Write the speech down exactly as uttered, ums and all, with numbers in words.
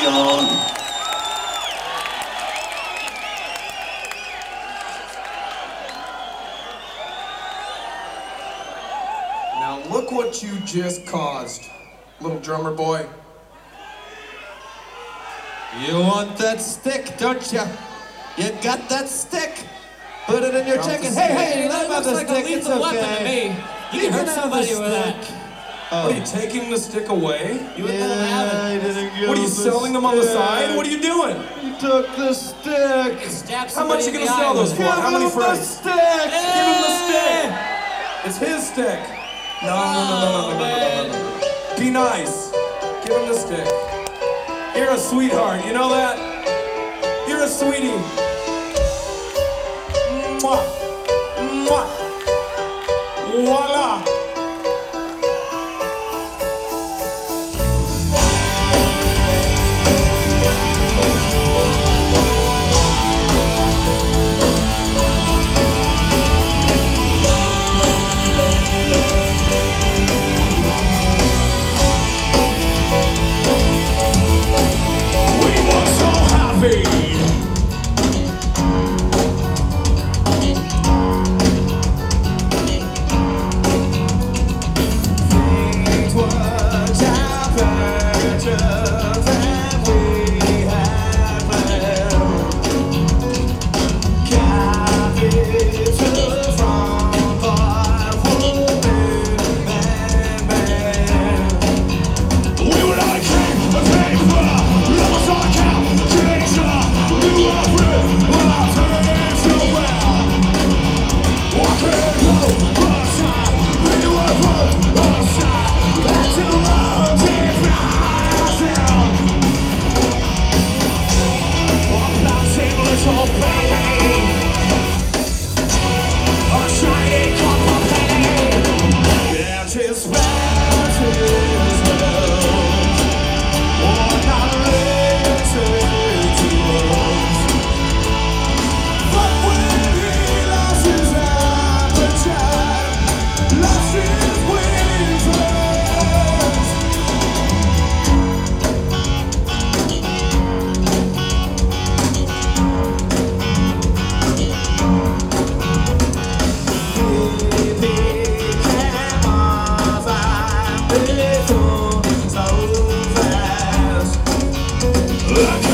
going. Now look what you just caused, little drummer boy. You want that stick, don't you? You got that stick. Put it in your Drop the chicken. stick. Hey, hey, That let looks the like stick. a It's lethal okay. weapon to me. You, You can hurt can have somebody the with that. stick. What are you taking the stick away? You wouldn't let them have I it. didn't give What are you him the selling them on the stick. side? What are you doing? He took the stick. Stab How much somebody are you in gonna the sell eye those with for? it. How many Give him the frames? stick. Give him the stick. It's his stick. No, no, no, no, no, no, no, no, no, no. Be nice. Give him the stick. You're a sweetheart. You know that? You're a sweetie. Mwah. Mwah. Voila. Look